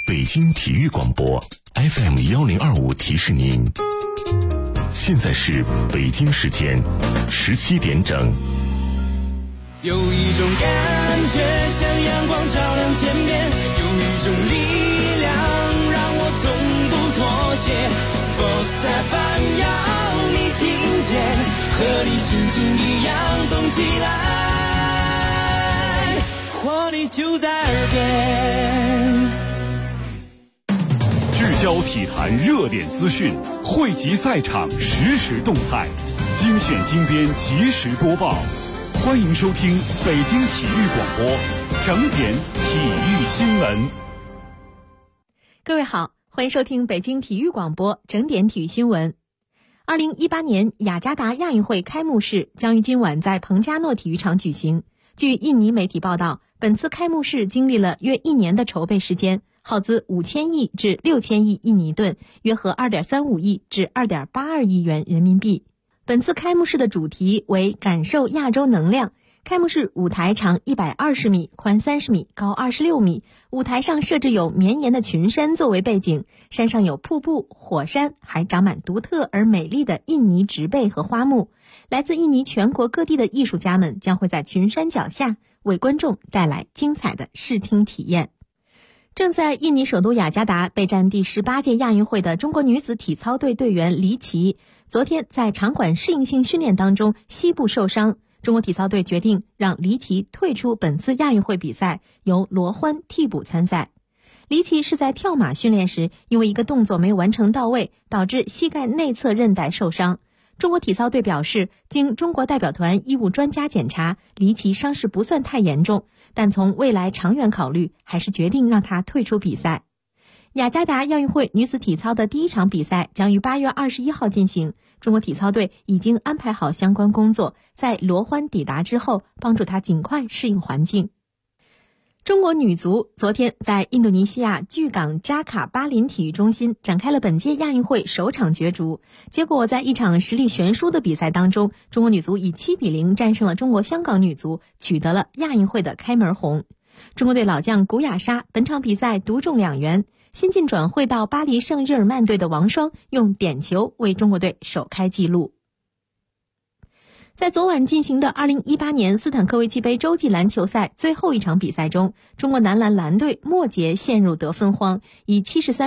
北京体育广播 FM1025提示您，现在是北京时间17点整。 有一种感觉像阳光照亮天边，有一种力量让我从不妥协。Sports FM 要你听见，和你心情一样动起来，活力就在耳边。 聚焦体坛热点资讯，汇集赛场实时动态，精选精编及时播报。欢迎收听北京体育广播整点体育新闻。 各位好，欢迎收听北京体育广播整点体育新闻。2018年雅加达亚运会开幕式将于今晚在彭加诺体育场举行。据印尼媒体报道，本次开幕式经历了约1年的筹备时间，耗资5000亿至6000亿印尼盾，约合2.35亿至2.82亿元人民币。本次开幕式的主题为感受亚洲能量。开幕式舞台长120米，宽30米，高26米。舞台上设置有绵延的群山作为背景，山上有瀑布、火山，还长满独特而美丽的印尼植被和花木。来自印尼全国各地的艺术家们将会在群山脚下为观众带来精彩的视听体验。正在印尼首都雅加达备战第18届亚运会的中国女子体操队队员黎琦，昨天在场馆适应性训练当中膝部受伤，中国体操队决定让黎琦退出本次亚运会比赛，由罗欢替补参赛。黎琦是在跳马训练时因为一个动作没有完成到位，导致膝盖内侧韧带受伤。中国体操队表示，经中国代表团医务专家检查，黎琦伤势不算太严重，但从未来长远考虑，还是决定让他退出比赛。雅加达亚运会女子体操的第一场比赛将于8月21号进行，中国体操队已经安排好相关工作，在罗欢抵达之后，帮助他尽快适应环境。中国女足昨天在印度尼西亚巨港扎卡巴林体育中心展开了本届亚运会首场角逐，结果在一场实力悬殊的比赛当中，中国女足以7-0战胜了中国香港女足，取得了亚运会的开门红。中国队老将古雅莎本场比赛独中2元，新晋转会到巴黎圣日耳曼队的王霜用点球为中国队首开纪录。在昨晚进行的2018年斯坦科维奇杯洲际篮球赛最后一场比赛中，中国男篮蓝队末节陷入得分荒，以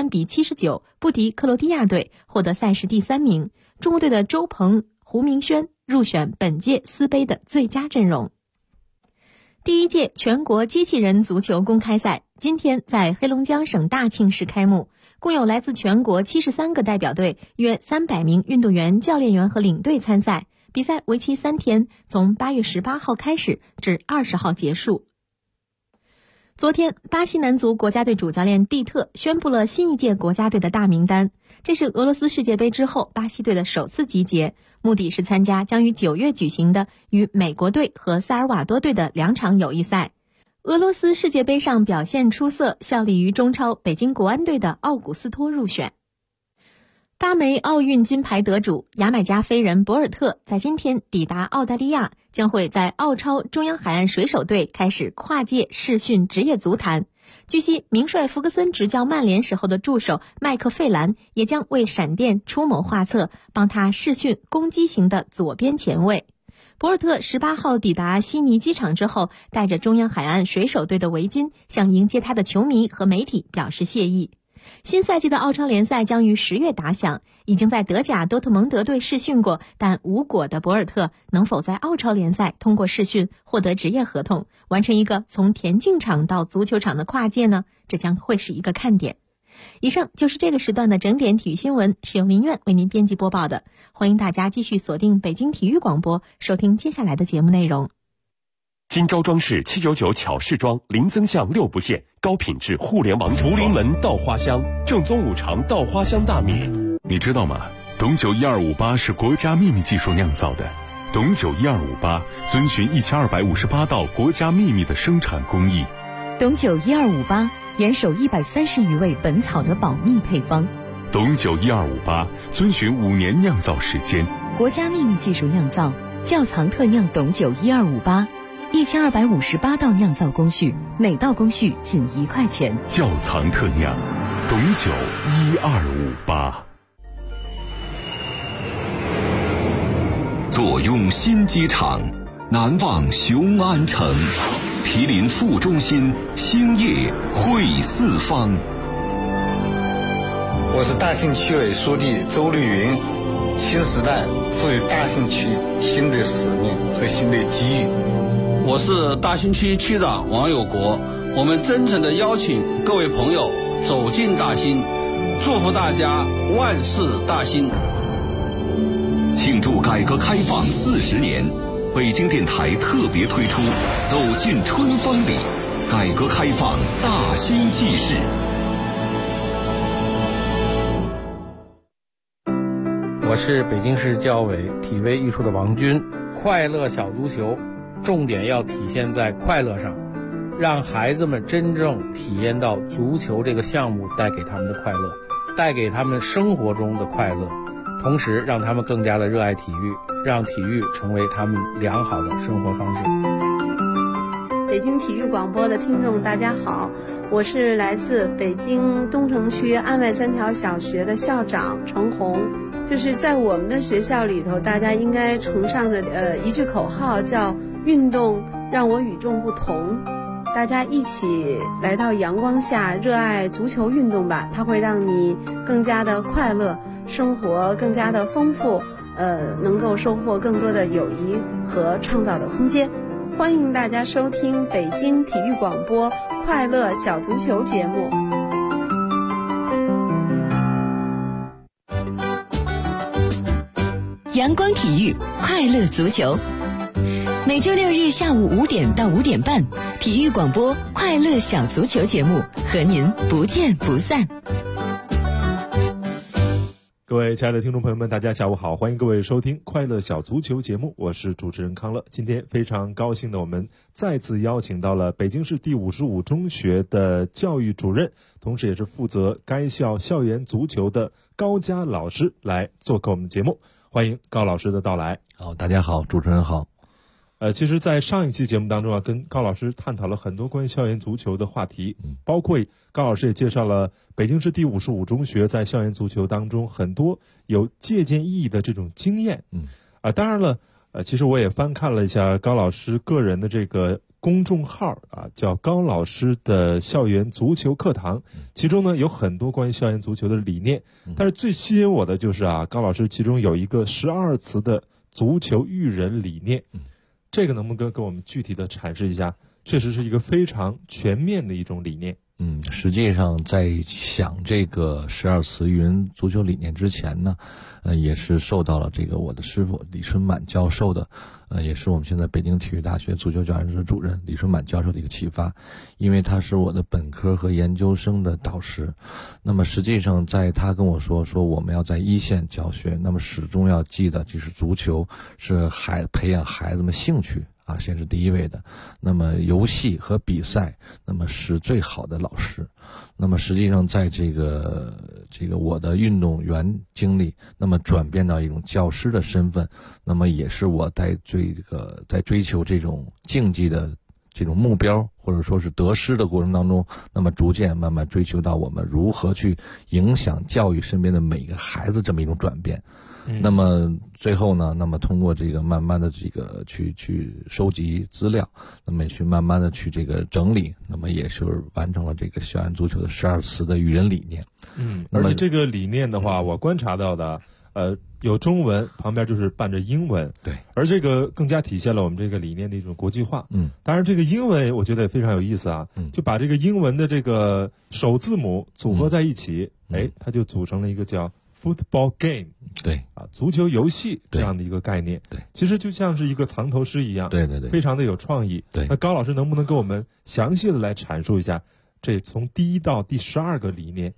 73-79不敌克罗地亚队，获得赛事第3名。中国队的周鹏、胡明轩入选本届斯杯的最佳阵容。第1届全国机器人足球公开赛今天在黑龙江省大庆市开幕，共有来自全国73个代表队，约300名运动员、教练员和领队参赛。比赛为期3天，从8月18号开始至20号结束。昨天，巴西男足国家队主教练蒂特宣布了新一届国家队的大名单，这是俄罗斯世界杯之后巴西队的首次集结，目的是参加将于9月举行的与美国队和萨尔瓦多队的2场友谊赛。俄罗斯世界杯上表现出色，效力于中超北京国安队的奥古斯托入选。8枚奥运金牌得主牙买加飞人博尔特在今天抵达澳大利亚，将会在澳超中央海岸水手队开始跨界试训职业足坛。据悉，名帅弗格森执教曼联时候的助手麦克费兰也将为闪电出谋划策，帮他试训攻击型的左边前卫。博尔特18号抵达悉尼机场之后，带着中央海岸水手队的围巾，向迎接他的球迷和媒体表示谢意。新赛季的澳超联赛将于10月打响，已经在德甲多特蒙德队试训过但无果的博尔特，能否在澳超联赛通过试训获得职业合同，完成一个从田径场到足球场的跨界呢？这将会是一个看点。以上就是这个时段的整点体育新闻，是由林苑为您编辑播报的。欢迎大家继续锁定北京体育广播，收听接下来的节目内容。 金招装饰799巧饰装，零增项6不限，高品质互联网图临门稻花香，正宗5常稻花香大米。 你知道吗？董酒1258是国家秘密技术酿造的。董酒1258遵循1258道国家秘密的生产工艺。 董酒1258严守130余味本草的保密配方。 董酒1258遵循5年酿造时间， 国家秘密技术酿造，窖藏特酿董酒1258。 ，1258道酿造工序，每道工序仅1块钱。 窖藏特酿，董酒1258。 坐拥新机场，难忘雄安城。毗邻副中心，兴业汇四方。 我是大兴区委书记周绿云。新时代赋予大兴区新的使命和新的机遇。 我是大兴区区长王有国。我们真诚地邀请各位朋友走进大兴，祝福大家万事大兴。 庆祝改革开放40年，北京电台特别推出走进春风里，改革开放大兴纪事。 我是北京市教委体卫艺术的王军。快乐小足球重点要体现在快乐上，让孩子们真正体验到足球这个项目带给他们的快乐，带给他们生活中的快乐，同时让他们更加的热爱体育，让体育成为他们良好的生活方式。 北京体育广播的听众大家好，我是来自北京东城区安外3条小学的校长程红。就是在我们的学校里头，大家应该崇尚着一句口号，叫运动让我与众不同。大家一起来到阳光下，热爱足球运动吧，它会让你更加的快乐，生活更加的丰富，能够收获更多的友谊和创造的空间。欢迎大家收听北京体育广播快乐小足球节目。 阳光体育，快乐足球。每周6日下午5点到5点半，体育广播快乐小足球节目和您不见不散。 各位亲爱的听众朋友们，大家下午好，欢迎各位收听快乐小足球节目，我是主持人康乐。今天非常高兴的，我们再次邀请到了北京市第55中学的教育主任，同时也是负责该校校园足球的高佳老师来做客我们的节目。欢迎高老师的到来。 好，大家好，主持人好。 其实在上一期节目当中啊，跟高老师探讨了很多关于校园足球的话题，包括高老师也介绍了北京市第55中学在校园足球当中很多有借鉴意义的这种经验。当然了，其实我也翻看了一下高老师个人的这个公众号啊，叫高老师的校园足球课堂，其中呢有很多关于校园足球的理念，但是最吸引我的就是啊，高老师其中有一个12词的足球育人理念。这个能不能跟我们具体的阐释一下？确实是一个非常全面的一种理念。 实际上在想这个12词育人足球理念之前呢，也是受到了这个我的师傅李春满教授的，也是我们现在北京体育大学足球教研室主任李春满教授的一个启发，因为他是我的本科和研究生的导师。那么实际上在他跟我说我们要在一线教学，那么始终要记得就是足球是培养孩子们兴趣啊，先是第一位的。那么游戏和比赛，那么是最好的老师。那么实际上在这个我的运动员经历，那么转变到一种教师的身份，那么也是我在追求这种竞技的这种目标，或者说是得失的过程当中，那么逐渐慢慢追求到我们如何去影响教育身边的每个孩子这么一种转变。那么最后呢，那么通过这个慢慢的这个去收集资料，那么也去慢慢的去这个整理，那么也是完成了这个校园足球的12词的育人理念。 而且这个理念的话，我观察到的有中文，旁边就是伴着英文。 对， 而这个更加体现了我们这个理念的一种国际化。当然这个英文我觉得也非常有意思啊，就把这个英文的这个首字母组合在一起，它就组成了一个叫football game， 对啊，足球游戏这样的一个概念。 对， 其实就像是一个藏头诗一样。 对， 非常的有创意。 对， 那高老师能不能给我们详细的来阐述一下这从第1到第12个理念？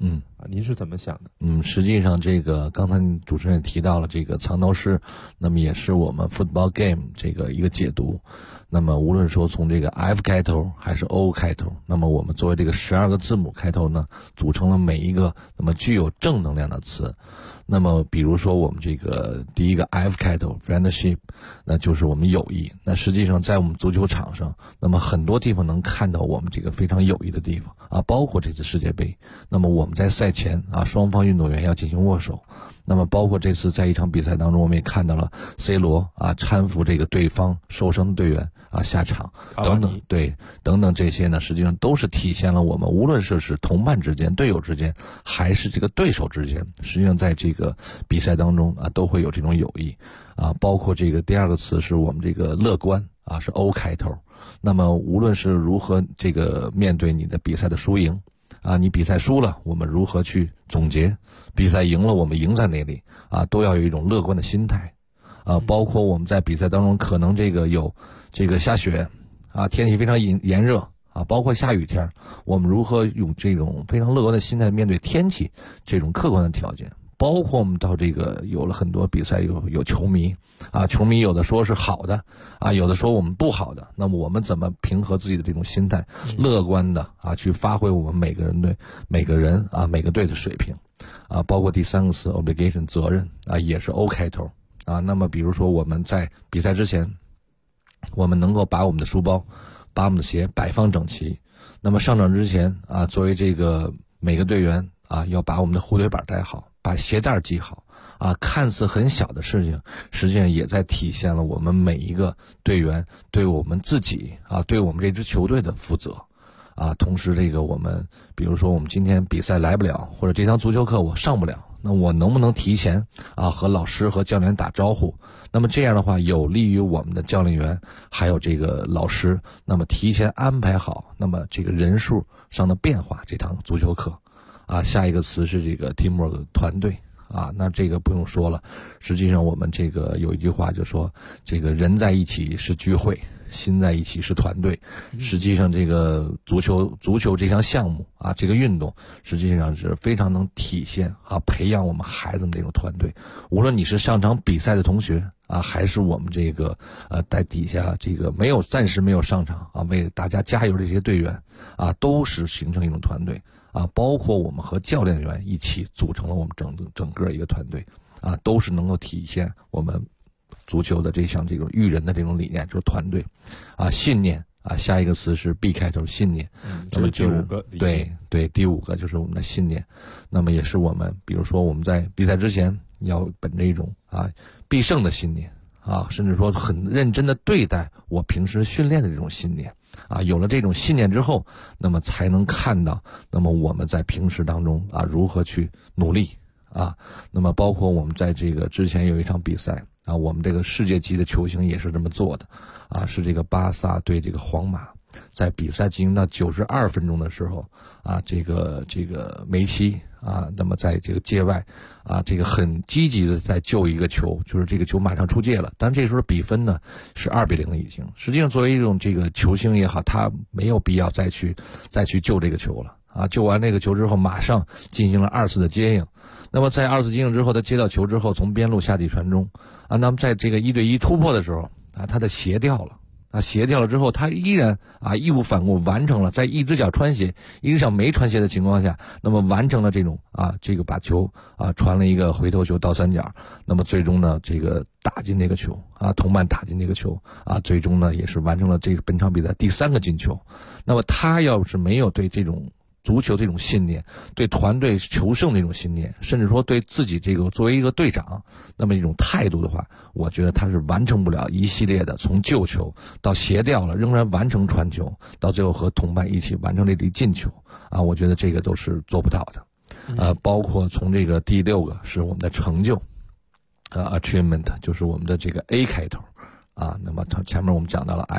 您是怎么想的？ 实际上这个刚才主持人也提到了这个藏头诗，那么也是我们 football game 这个一个解读。那么无论说从这个 F 开头还是 O 开头，那么我们作为这个12个字母开头呢，组成了每一个那么具有正能量的词。那么比如说我们这个第一个 F 开头 friendship， 那就是我们友谊。那实际上在我们足球场上，那么很多地方能看到我们这个非常友谊的地方啊，包括这次世界杯。那么我们在赛前啊，双方运动员要进行握手。那么包括这次在一场比赛当中，我们也看到了 C 罗啊搀扶这个对方受伤的队员啊下场等等，对，等等这些呢，实际上都是体现了我们无论是同伴之间、队友之间，还是这个对手之间，实际上在这个比赛当中啊，都会有这种友谊啊。包括这个第二个词是我们这个乐观啊，是 O 开头。那么无论是如何这个面对你的比赛的输赢啊，你比赛输了，我们如何去总结？比赛赢了，我们赢在哪里啊？都要有一种乐观的心态啊。包括我们在比赛当中，可能这个有这个下雪啊，天气非常炎热啊，包括下雨天，我们如何用这种非常乐观的心态面对天气这种客观的条件？包括我们到这个有了很多比赛有球迷啊，球迷有的说是好的啊，有的说我们不好的，那么我们怎么平和自己的这种心态，乐观的啊去发挥我们每个人啊每个队的水平啊。包括第三个词 obligation 责任啊，也是 O 开头啊。那么比如说我们在比赛之前，我们能够把我们的书包把我们的鞋摆放整齐，那么上场之前啊，作为这个每个队员啊，要把我们的护腿板戴好，把鞋带系好啊。看似很小的事情，实际上也在体现了我们每一个队员对我们自己啊，对我们这支球队的负责啊。同时这个我们比如说我们今天比赛来不了，或者这堂足球课我上不了，那我能不能提前啊和老师和教练打招呼？那么这样的话有利于我们的教练员还有这个老师，那么提前安排好那么这个人数上的变化这堂足球课啊。下一个词是这个 teamwork 团队啊，那这个不用说了。实际上我们这个有一句话就说，这个人在一起是聚会，心在一起是团队。实际上这个足球这项项目啊，这个运动实际上是非常能体现啊培养我们孩子们这种团队。无论你是上场比赛的同学啊，还是我们这个在底下这个暂时没有上场啊，为大家加油这些队员啊，都是形成一种团队啊。包括我们和教练员一起组成了我们整个一个团队啊，都是能够体现我们足球的这种育人的这种理念，就是团队啊，信念啊。下一个词是 B 开头，信念。那么第五个， 对，第五个就是我们的信念。那么也是我们，比如说我们在比赛之前要本着一种啊必胜的信念啊，甚至说很认真的对待我平时训练的这种信念啊。有了这种信念之后，那么才能看到，那么我们在平时当中啊如何去努力啊。那么包括我们在这个之前有一场比赛啊，我们这个世界级的球星也是这么做的啊，是这个巴萨对这个皇马，在比赛进行到92分钟的时候啊，这个梅西啊，那么在这个界外啊，这个很积极的在救一个球，就是这个球马上出界了，但这时候比分呢是2-0了已经。实际上作为一种这个球星也好，他没有必要再去救这个球了啊。救完这个球之后，马上进行了2次的接应。那么在2次接应之后，他接到球之后，从边路下底传中啊。那么在这个1对1突破的时候啊，他的鞋掉了啊，鞋掉了之后，他依然啊义无反顾完成了在一只脚穿鞋、一只脚没穿鞋的情况下，那么完成了这种啊这个把球啊传了一个回头球倒三角，那么最终呢这个打进这个球啊，同伴打进这个球啊，最终呢也是完成了这个本场比赛第3个进球。那么他要是没有对这种足球这种信念，对团队求胜的这种信念，甚至说对自己这个作为一个队长那么一种态度的话，我觉得他是完成不了一系列的从救球到鞋掉了仍然完成传球，到最后和同伴一起完成这粒进球啊，我觉得这个都是做不到的。包括从这个第6个是我们的成就achievement， 就是我们的这个 A 开头啊。那么它前面我们讲到了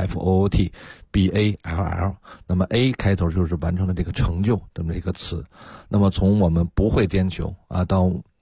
FOOT、BALL， 那么 A 开头就是完成了这个成就这么一个词。那么从我们不会颠球啊，到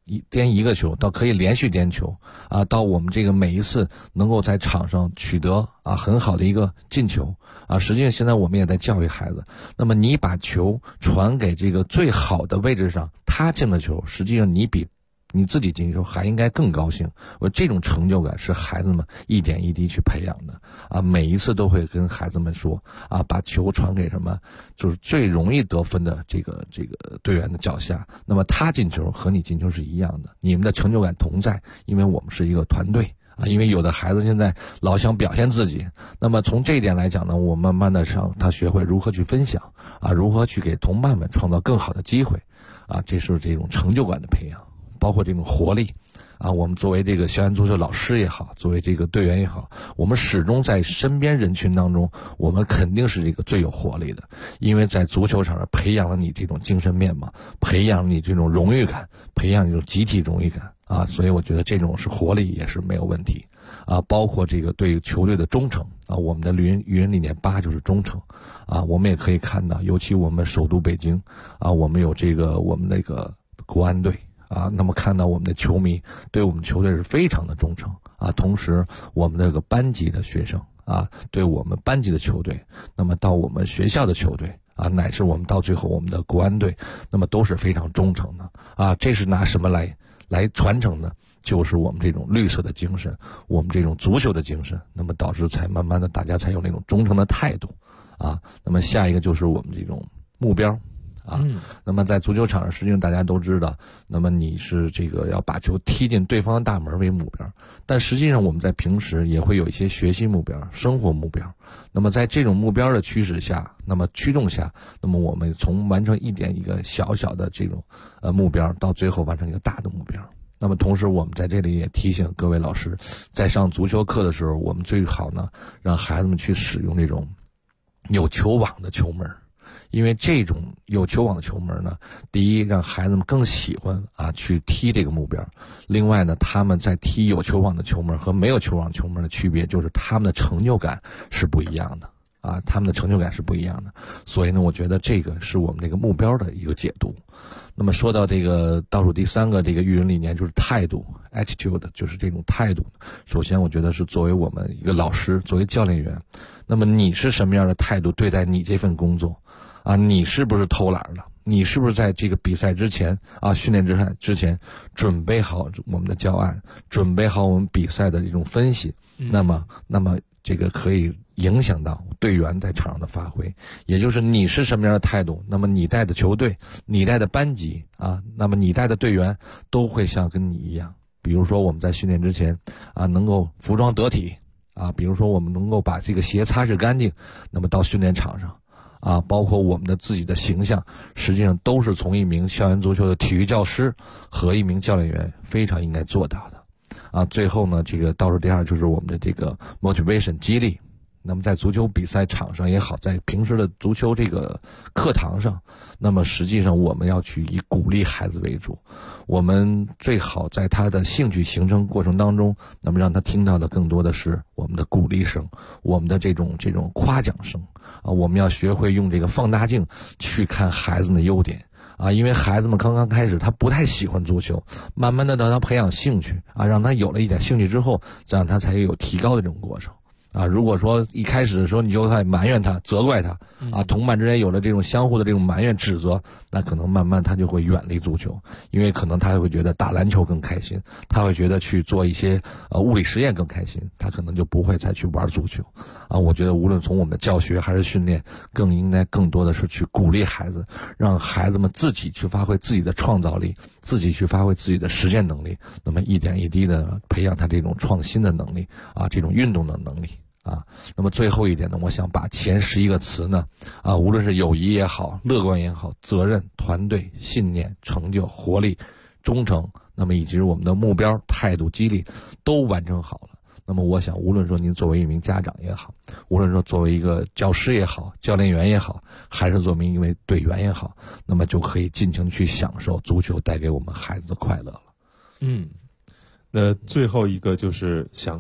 颠一个球，到可以连续颠球啊，到我们这个每一次能够在场上取得很好的一个进球啊。实际上现在我们也在教育孩子，那么你把球传给这个最好的位置上，他进了球，实际上你比你自己进球还应该更高兴。这种成就感是孩子们一点一滴去培养的啊。每一次都会跟孩子们说啊，把球传给什么，就是最容易得分的这个队员的脚下，那么他进球和你进球是一样的，你们的成就感同在，因为我们是一个团队啊。因为有的孩子现在老想表现自己，那么从这一点来讲呢，我慢慢的让他学会如何去分享啊，如何去给同伴们创造更好的机会啊，这是这种成就感的培养。包括这种活力啊，我们作为这个校园足球老师也好，作为这个队员也好，我们始终在身边人群当中，我们肯定是这个最有活力的，因为在足球场上培养了你这种精神面貌，培养你这种荣誉感，培养你这种集体荣誉感啊，所以我觉得这种是活力也是没有问题啊。包括这个对球队的忠诚啊，我们的育人理念8就是忠诚啊。我们也可以看到，尤其我们首都北京啊，我们有我们那个国安队啊，那么看到我们的球迷对我们球队是非常的忠诚啊，同时我们这个班级的学生啊，对我们班级的球队，那么到我们学校的球队啊，乃至我们到最后我们的国安队，那么都是非常忠诚的啊。这是拿什么来传承呢？就是我们这种绿色的精神，我们这种足球的精神，那么导致才慢慢的大家才有那种忠诚的态度啊。那么下一个就是我们这种目标啊，那么在足球场上，实际上大家都知道，那么你是这个要把球踢进对方的大门为目标，但实际上我们在平时也会有一些学习目标、生活目标。那么在这种目标的驱使下，那么驱动下，那么我们从完成一个小小的这种目标，到最后完成一个大的目标。那么同时我们在这里也提醒各位老师，在上足球课的时候，我们最好呢让孩子们去使用这种有球网的球门。因为这种有球网的球门呢，第一让孩子们更喜欢去踢这个目标，另外呢他们在踢有球网的球门和没有球网球门的区别就是他们的成就感是不一样的啊，他们的成就感是不一样的。所以呢我觉得这个是我们这个目标的一个解读。那么说到这个倒数第3个这个育人理念，就是态度 attitude， 就是这种态度。首先我觉得是作为我们一个老师，作为教练员，那么你是什么样的态度对待你这份工作啊？你是不是偷懒了？你是不是在这个比赛之前训练之前准备好我们的教案，准备好我们比赛的这种分析？那么这个可以影响到队员在场上的发挥，也就是你是什么样的态度，那么你带的球队，你带的班级那么你带的队员都会像跟你一样。比如说我们在训练之前能够服装得体比如说我们能够把这个鞋擦拭干净，那么到训练场上包括我们的自己的形象，实际上都是从一名校园足球的体育教师和一名教练员非常应该做到的最后呢，这个倒数第2就是我们的这个 motivation 激励。那么在足球比赛场上也好，在平时的足球这个课堂上，那么实际上我们要去以鼓励孩子为主，我们最好在他的兴趣形成过程当中，那么让他听到的更多的是我们的鼓励声，我们的这种夸奖声我们要学会用这个放大镜去看孩子们的优点因为孩子们刚刚开始他不太喜欢足球，慢慢的让他培养兴趣让他有了一点兴趣之后，这样他才有提高的这种过程如果说一开始的时候你就在埋怨他、责怪他同伴之间有了这种相互的这种埋怨、指责，那可能慢慢他就会远离足球，因为可能他会觉得打篮球更开心，他会觉得去做一些物理实验更开心，他可能就不会再去玩足球我觉得无论从我们的教学还是训练，更应该更多的是去鼓励孩子，让孩子们自己去发挥自己的创造力，自己去发挥自己的实践能力，那么一点一滴的培养他这种创新的能力这种运动的能力那么最后一点呢，我想把前11个词呢无论是友谊也好，乐观也好，责任、团队、信念、成就、活力、忠诚，那么以及我们的目标、态度、激励都完成好了。那么我想无论说您作为一名家长也好，无论说作为一个教师也好，教练员也好，还是作为一位队员也好，那么就可以尽情去享受足球带给我们孩子的快乐了。 那最后一个就是享受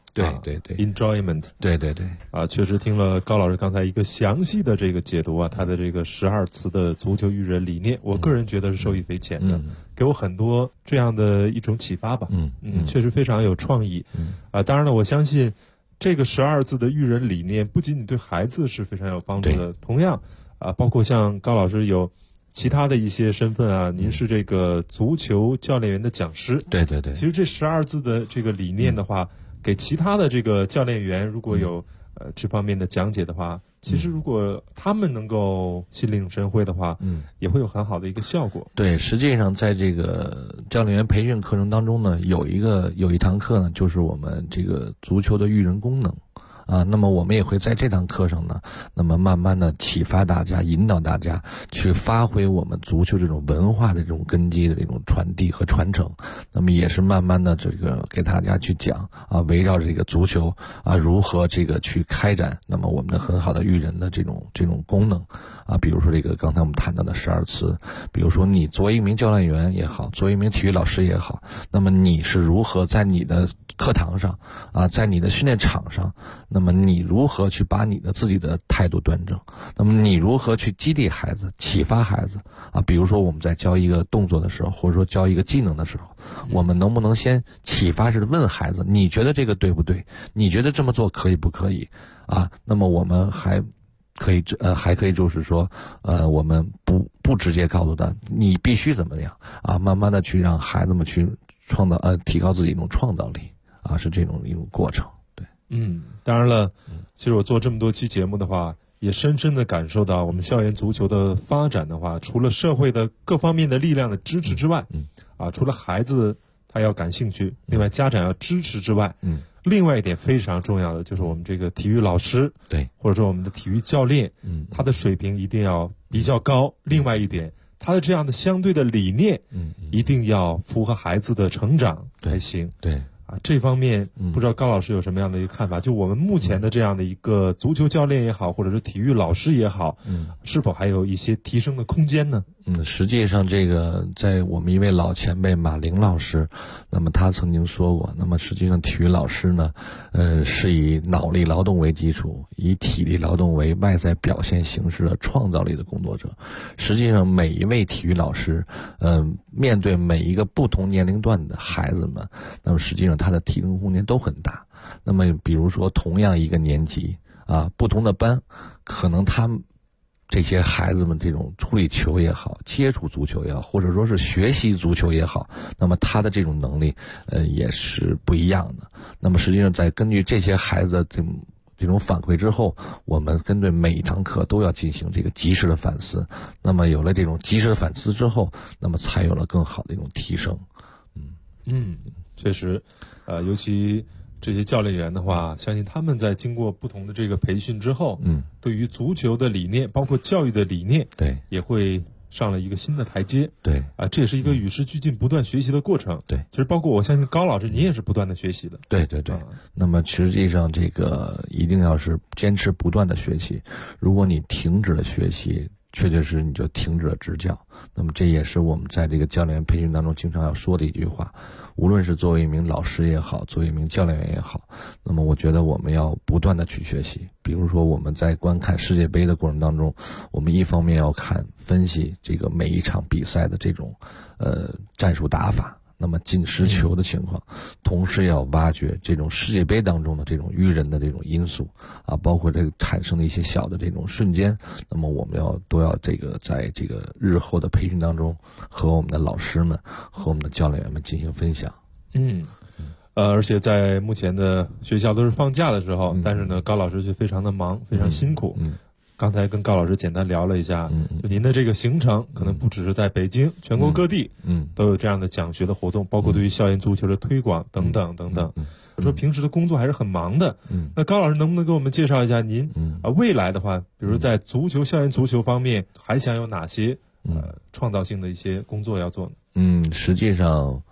对对对 ，enjoyment， 对对对， 确实听了高老师刚才一个详细的这个解读他的这个12词的足球育人理念，我个人觉得是受益匪浅的，给我很多这样的一种启发吧。确实非常有创意。当然了，我相信这个12字的育人理念不仅仅对孩子是非常有帮助的，同样包括像高老师有其他的一些身份您是这个足球教练员的讲师。 对对对。 其实这12字的这个理念的话，给其他的这个教练员如果有这方面的讲解的话，其实如果他们能够心领神会的话，也会有很好的一个效果。 对，实际上在这个教练员培训课程当中呢，有一堂课呢，就是我们这个足球的育人功能。那么我们也会在这堂课上呢，那么慢慢的启发大家，引导大家去发挥我们足球这种文化的这种根基的这种传递和传承。那么也是慢慢的这个给大家去讲围绕这个足球如何这个去开展，那么我们的很好的育人的这种功能比如说这个刚才我们谈到的12词，比如说你作为一名教练员也好，作为一名体育老师也好，那么你是如何在你的课堂上在你的训练场上，那么你如何去把你的自己的态度端正，那么你如何去激励孩子，启发孩子比如说我们在教一个动作的时候，或者说教一个技能的时候，我们能不能先启发式问孩子，你觉得这个对不对，你觉得这么做可以不可以那么我们还可以就是说我们不直接告诉他你必须怎么样慢慢的去让孩子们去提高自己一种创造力是这种一种过程。对， 当然了，其实我做这么多期节目的话，也深深的感受到我们校园足球的发展的话，除了社会的各方面的力量的支持之外，除了孩子他要感兴趣，另外家长要支持之外，另外一点非常重要的就是我们这个体育老师， 对， 或者说我们的体育教练，他的水平一定要比较高。另外一点，他的这样的相对的理念，一定要符合孩子的成长才行。 对。 这方面不知道高老师有什么样的一个看法？就我们目前的这样的一个足球教练也好，或者是体育老师也好，是否还有一些提升的空间呢？ 实际上这个在我们一位老前辈马玲老师，那么他曾经说过，那么实际上体育老师呢，是以脑力劳动为基础，以体力劳动为外在表现形式的创造力的工作者。实际上每一位体育老师，面对每一个不同年龄段的孩子们，那么实际上他的提升空间都很大。那么比如说同样一个年级不同的班，可能他们这些孩子们这种处理球也好，接触足球也好，或者说是学习足球也好，那么他的这种能力也是不一样的。那么实际上在根据这些孩子的这种反馈之后，我们针对每一堂课都要进行这个及时的反思。那么有了这种及时的反思之后，那么才有了更好的一种提升。 确实，尤其这些教练员的话，相信他们在经过不同的这个培训之后，对于足球的理念，包括教育的理念， 对， 也会上了一个新的台阶。 对， 这也是一个与时俱进、不断学习的过程。 对， 其实包括我相信高老师，您也是不断的学习的。 对对对。那么实际上这个一定要是坚持不断的学习，如果你停止了学习，确实你就停止了执教。那么这也是我们在这个教练员培训当中经常要说的一句话，无论是作为一名老师也好，作为一名教练员也好，那么我觉得我们要不断的去学习。比如说我们在观看世界杯的过程当中，我们一方面要分析这个每一场比赛的这种战术打法，那么进失球的情况，同时要挖掘这种世界杯当中的这种育人的这种因素包括这个产生的一些小的这种瞬间，那么我们都要这个在这个日后的培训当中和我们的老师们和我们的教练员们进行分享。 而且在目前的学校都是放假的时候，但是呢，高老师却非常的忙，非常辛苦。刚才跟高老师简单聊了一下，就您的这个行程可能不只是在北京，全国各地都有这样的讲学的活动，包括对于校园足球的推广等等等等。我说平时的工作还是很忙的。那高老师能不能给我们介绍一下您未来的话，比如在校园足球方面还想有哪些创造性的一些工作要做呢？ 实际上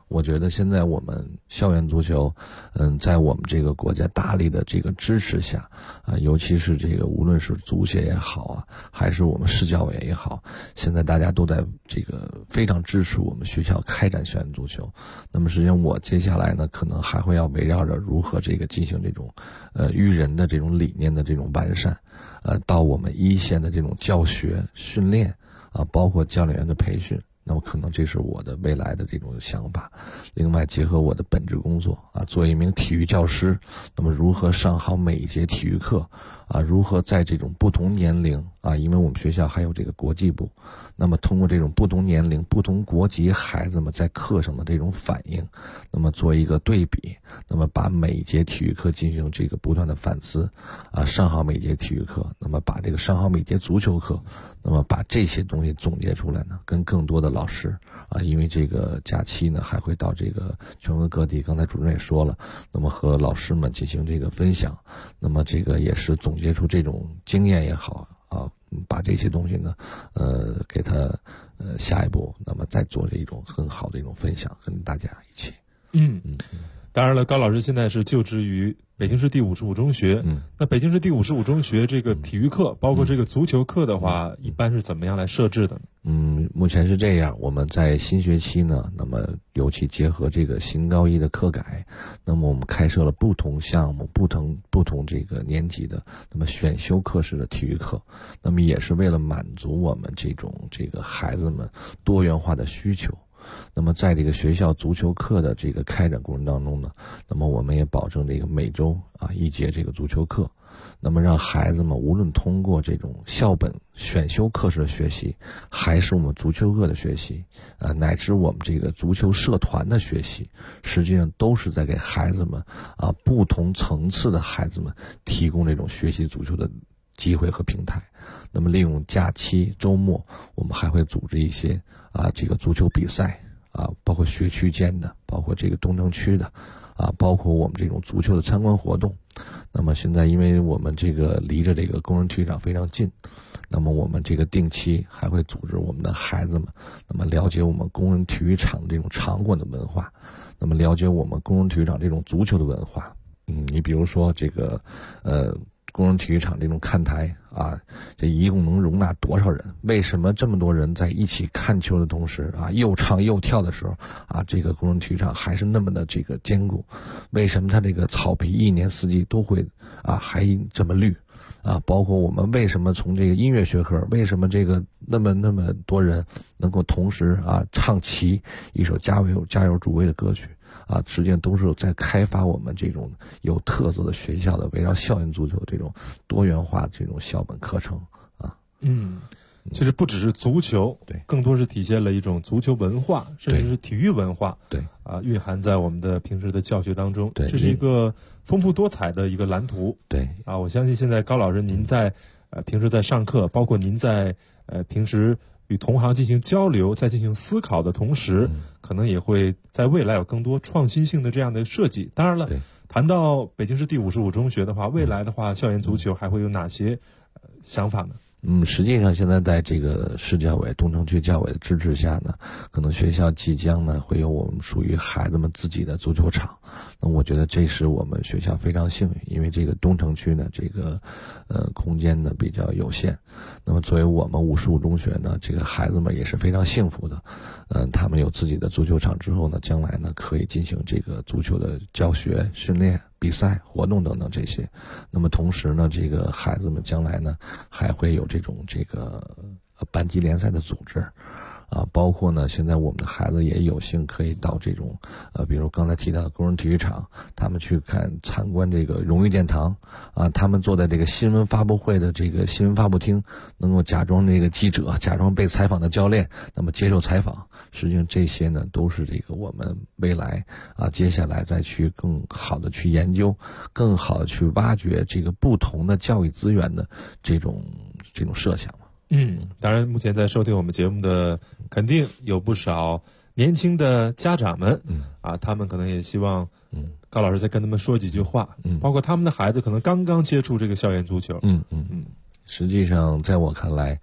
我觉得现在我们校园足球，在我们这个国家大力的这个支持下，尤其是这个无论是足协也好啊，还是我们市教委也好，现在大家都在这个非常支持我们学校开展校园足球。那么实际上我接下来呢，可能还会要围绕着如何这个进行这种育人的这种理念的这种完善，到我们一线的这种教学训练啊，包括教练员的培训。那么可能这是我的未来的这种想法。另外结合我的本职工作啊，作为一名体育教师，那么如何上好每一节体育课啊，如何在这种不同年龄啊，因为我们学校还有这个国际部，那么通过这种不同年龄不同国籍孩子们在课上的这种反应，那么做一个对比，那么把每一节体育课进行这个不断的反思啊，上好每一节体育课，那么把这个上好每节足球课，那么把这些东西总结出来呢，跟更多的老师啊，因为这个假期呢还会到这个全国各地，刚才主任也说了，那么和老师们进行这个分享，那么这个也是总结出这种经验也好啊，把这些东西呢给他下一步那么再做这一种很好的一种分享，跟大家一起。 当然了，高老师现在是就职于北京市第55中学。那北京市第55中学这个体育课，包括这个足球课的话，一般是怎么样来设置的呢？ 目前是这样，我们在新学期呢，那么尤其结合这个新高一的课改，那么我们开设了不同项目、不同这个年级的那么选修课式的体育课，那么也是为了满足我们这个孩子们多元化的需求。那么在这个学校足球课的这个开展过程当中呢，那么我们也保证这个每周一节这个足球课，那么让孩子们无论通过这种校本选修课式的学习，还是我们足球课的学习乃至我们这个足球社团的学习，实际上都是在给孩子们不同层次的孩子们提供这种学习足球的机会和平台。那么利用假期周末，我们还会组织一些这个足球比赛包括学区间的，包括这个东城区的包括我们这种足球的参观活动。那么现在因为我们这个离着这个工人体育场非常近，那么我们这个定期还会组织我们的孩子们那么了解我们工人体育场这种场馆的文化，那么了解我们工人体育场这种足球的文化。你比如说这个工人体育场这种看台这一共能容纳多少人？为什么这么多人在一起看球的同时又唱又跳的时候这个工人体育场还是那么的这个坚固？为什么它这个草皮一年四季都会还这么绿？包括我们为什么从这个音乐学科，为什么这个那么多人能够同时唱齐一首加油助威的歌曲？实际上都是在开发我们这种有特色的学校的围绕校园足球这种多元化这种校本课程其实不只是足球， 对， 更多是体现了一种足球文化，甚至是体育文化， 对蕴含在我们的平时的教学当中。 对， 这是一个丰富多彩的一个蓝图。 对我相信现在高老师您在平时在上课，包括您在平时与同行进行交流，在进行思考的同时，可能也会在未来有更多创新性的这样的设计。当然了，谈到北京市第55中学的话，未来的话，校园足球还会有哪些想法呢？ 实际上现在在这个市教委、东城区教委的支持下呢，可能学校即将呢会有我们属于孩子们自己的足球场。那我觉得这是我们学校非常幸运，因为这个东城区呢，这个空间呢比较有限。那么作为我们55中学呢，这个孩子们也是非常幸福的。他们有自己的足球场之后呢，将来呢可以进行这个足球的教学、训练、比赛、活动等等这些。那么同时呢，这个孩子们将来呢还会有这个班级联赛的组织。包括呢，现在我们的孩子也有幸可以到这种比如刚才提到的工人体育场，他们去参观这个荣誉殿堂他们坐在这个新闻发布会的这个新闻发布厅，能够假装这个记者，假装被采访的教练，那么接受采访。实际上这些呢都是这个我们未来接下来再去更好的去研究，更好的去挖掘这个不同的教育资源的这种设想。 当然目前在收听我们节目的肯定有不少年轻的家长们他们可能也希望高老师再跟他们说几句话，包括他们的孩子可能刚刚接触这个校园足球。 实际上在我看来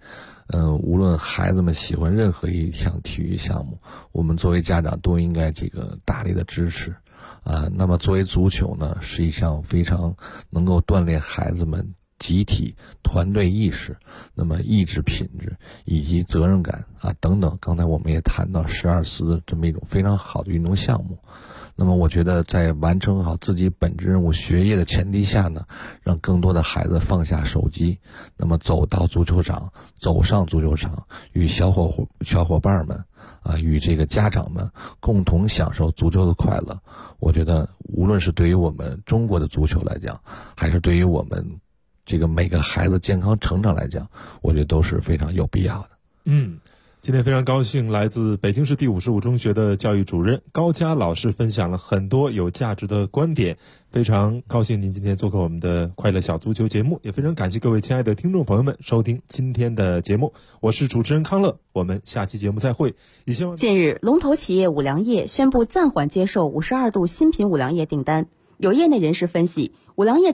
无论孩子们喜欢任何一项体育项目，我们作为家长都应该这个大力的支持那么作为足球呢，是一项非常能够锻炼孩子们集体团队意识，那么意志品质以及责任感等等，刚才我们也谈到12思这么一种非常好的运动项目。那么我觉得在完成好自己本职任务学业的前提下呢，让更多的孩子放下手机，那么走上足球场，与小伙伴们与这个家长们共同享受足球的快乐。我觉得无论是对于我们中国的足球来讲，还是对于我们这个每个孩子健康成长来讲，我觉得都是非常有必要的。 今天非常高兴，来自北京市第55中学的教育主任高佳老师分享了很多有价值的观点。非常高兴您今天做客我们的快乐小足球节目，也非常感谢各位亲爱的听众朋友们收听今天的节目。我是主持人康乐，我们下期节目再会。 近日，龙头企业五粮液宣布暂缓接受52度新品五粮液订单。有业内人士分析，五粮液